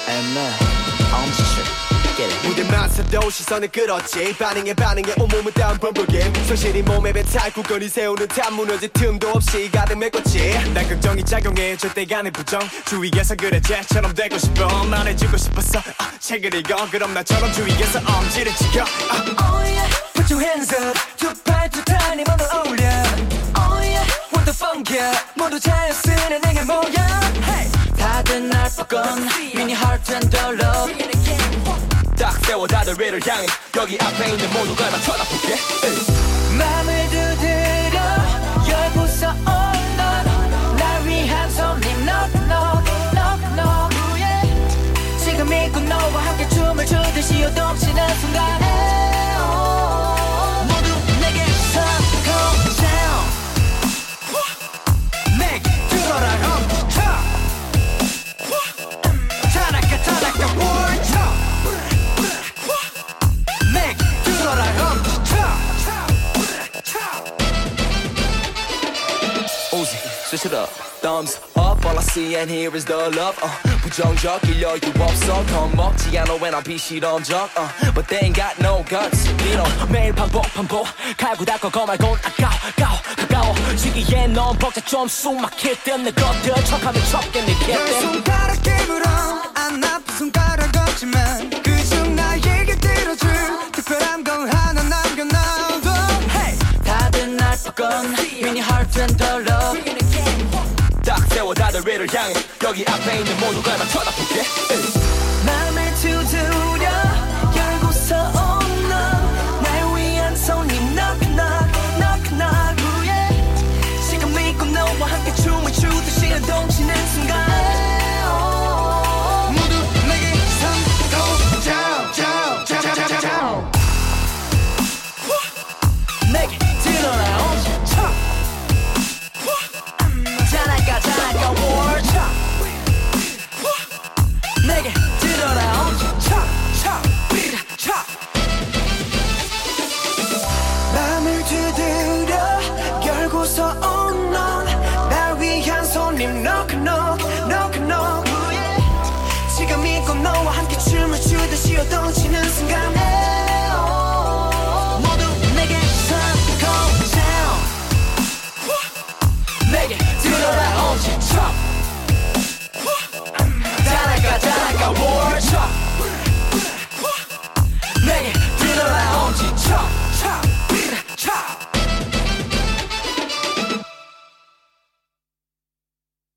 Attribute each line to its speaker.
Speaker 1: 엄지척
Speaker 2: 무대만 서도 시선을 끌었지 반응에 온몸은 다운 범벅임 성실히 몸에 뱉어 굳건히 세우는 탑 무너질 틈도 없이 가득 메꿨지 난 걱정이 작용해 절대 간의 부정 주위에서 그래 쟤처럼 되고 싶어 말해주고 싶었어 책을 읽어 그럼 나처럼 주위에서 엄지를 지켜
Speaker 3: Oh yeah Put your hands up 두 팔 두 다리 모두 어울려 Oh yeah What the funk yeah 모두 자연스레 내게 모여 Hey 다들 날 보건 미니 heart and the love
Speaker 2: 딱 세워 다들 위를 향해 여기 앞에 있는 모두가 나 쳐다볼게
Speaker 3: 맘을 두드려 열고서 온 넌 날 위한 손님 knock knock knock knock yeah. 지금 있고 너와 함께 춤을 추듯이 요동치는 순간 모두 내게서 come down 내게 들어라 멈춰 타나카 word
Speaker 2: Uzi, switch it up. Thumbs up, all I see and hear is the love. 부정적일 여유 없어. 겁먹지 않아 when I be 실험적. But they ain't got no guts. You know, 매일 반복. 갈고 닦고 거 말곤 가까워. 시기엔 넌 벅차 좀 숨 막힐 듯 내 것들 척하면 척겠네
Speaker 3: 열 손가락에 물어 안 아픈 손가락 없지만 그중 나에게 들어줄 특별한 건 하나 남겨놔도 Hey 다들 날 보건 미니 heart and the love
Speaker 2: 딱 세워 다들 위를 향해 여기 앞에 있는 모두가 나 쳐다볼게
Speaker 3: 맘을 두드려 열고서 온 넌 날 위한 손님 knock knock knock knock yeah. 지금 믿고 너와 함께 춤을 추듯이 동치는 순간 모두 내게 go down down 내게 들어라 엄지척 자나가 word 내게 들어라 엄지척 척 맘을 두드려 열고서 온 넌 날 위한 손님 knock knock knock knock 지금 있고 너와 함께 춤을 추듯이 요동치는 순간 모두 내게서 go down 내게 들어라 엄지척